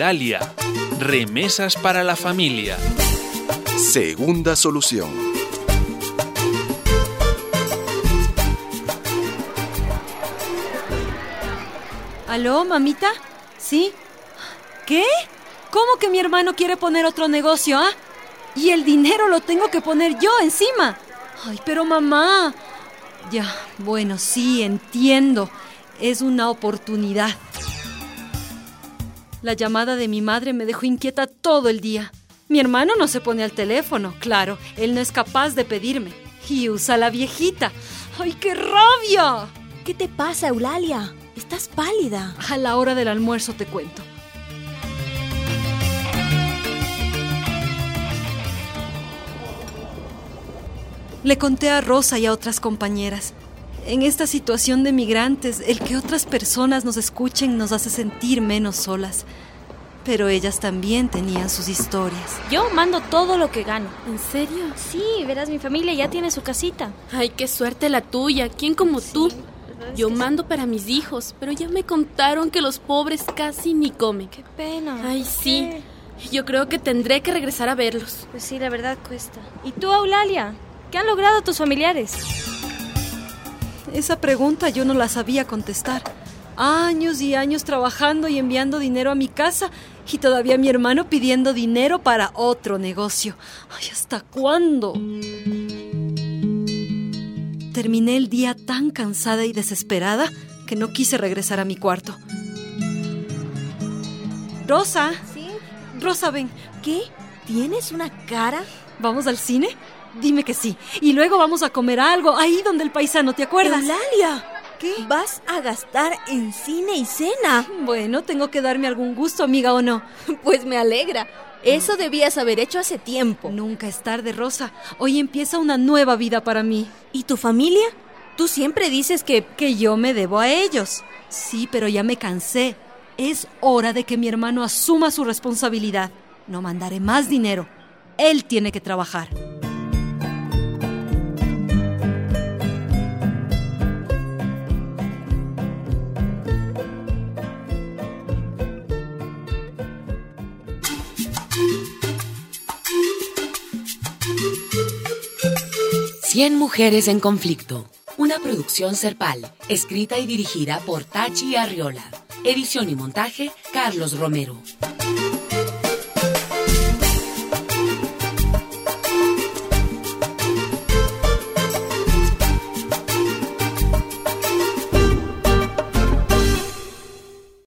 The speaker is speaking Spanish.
Eulalia. Remesas para la familia. Segunda solución. ¿Aló, mamita? ¿Sí? ¿Qué? ¿Cómo que mi hermano quiere poner otro negocio, ah? Y el dinero lo tengo que poner yo encima. Ay, pero mamá... Ya, bueno, sí, entiendo. Es una oportunidad. La llamada de mi madre me dejó inquieta todo el día. Mi hermano no se pone al teléfono, claro. Él no es capaz de pedirme. Y usa la viejita. ¡Ay, qué rabia! ¿Qué te pasa, Eulalia? Estás pálida. A la hora del almuerzo te cuento. Le conté a Rosa y a otras compañeras. En esta situación de migrantes, el que otras personas nos escuchen nos hace sentir menos solas. Pero ellas también tenían sus historias. Yo mando todo lo que gano. ¿En serio? Sí, verás, mi familia ya tiene su casita. Ay, qué suerte la tuya. ¿Quién como tú? Yo mando para mis hijos, pero ya me contaron que los pobres casi ni comen. Qué pena. Ay, sí. Yo creo que tendré que regresar a verlos. Pues sí, la verdad cuesta. ¿Y tú, Eulalia? ¿Qué han logrado tus familiares? Esa pregunta yo no la sabía contestar. Años y años trabajando y enviando dinero a mi casa y todavía mi hermano pidiendo dinero para otro negocio. Ay, ¿hasta cuándo? Terminé el día tan cansada y desesperada que no quise regresar a mi cuarto. Rosa. ¿Sí? Rosa, ven. ¿Qué? ¿Tienes una cara? ¿Vamos al cine? Dime que sí. Y luego vamos a comer algo, ahí donde el paisano, ¿te acuerdas? ¡Eulalia! ¿Qué? ¿Vas a gastar en cine y cena? Bueno, tengo que darme algún gusto, amiga, ¿o no? Pues me alegra. Eso debías haber hecho hace tiempo. Nunca es tarde, Rosa. Hoy empieza una nueva vida para mí. ¿Y tu familia? Tú siempre dices que yo me debo a ellos. Sí, pero ya me cansé. Es hora de que mi hermano asuma su responsabilidad. No mandaré más dinero. Él tiene que trabajar. Cien mujeres en conflicto. Una producción Serpal, escrita y dirigida por Tachi Arriola. Edición y montaje, Carlos Romero.